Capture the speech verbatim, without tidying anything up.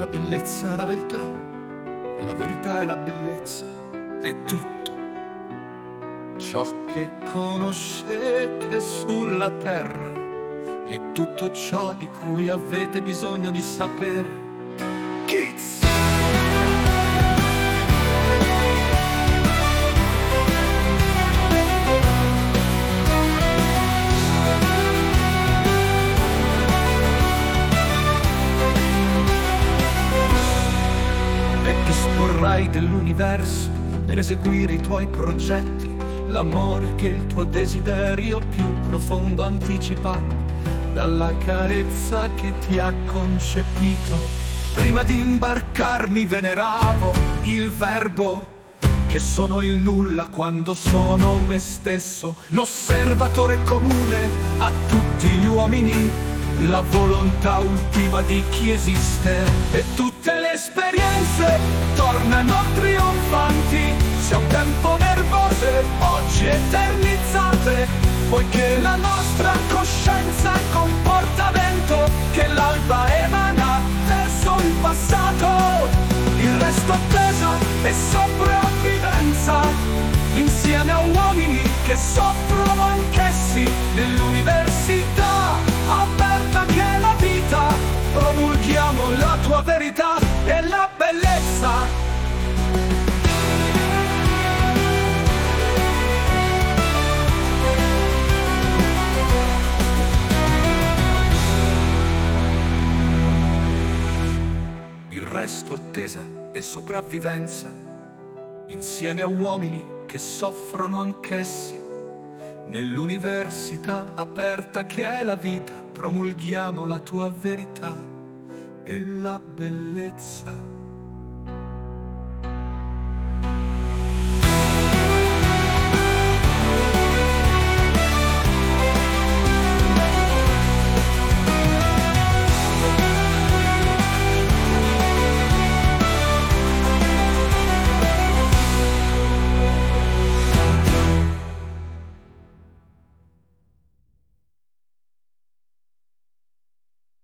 la bellezza, la verità, la verità e la bellezza è tutto ciò che conoscete sulla terra e tutto ciò di cui avete bisogno di sapere. Kids! E ti sporrai dell'universo nell'eseguire i tuoi progetti, l'amore che il tuo desiderio più profondo anticipa, dalla carezza che ti ha concepito. Prima di imbarcarmi veneravo il verbo, che sono il nulla quando sono me stesso, l'osservatore comune a tutti gli uomini, la volontà ultima di chi esiste. E tutte le esperienze tornano trionfanti, sia un tempo nervose, oggi eternizzate, poiché la nostra coscienza è comportamento che l'alba emana verso il passato. Il resto attesa e sopravvivenza, insieme a uomini che soffrono anch'essi nell'università aperta che è la vita. Promulghiamo la tua verità e la bellezza. Il resto attesa e sopravvivenza, insieme a uomini che soffrono anch'essi nell'università aperta che è la vita. Promulghiamo la tua verità e la bellezza.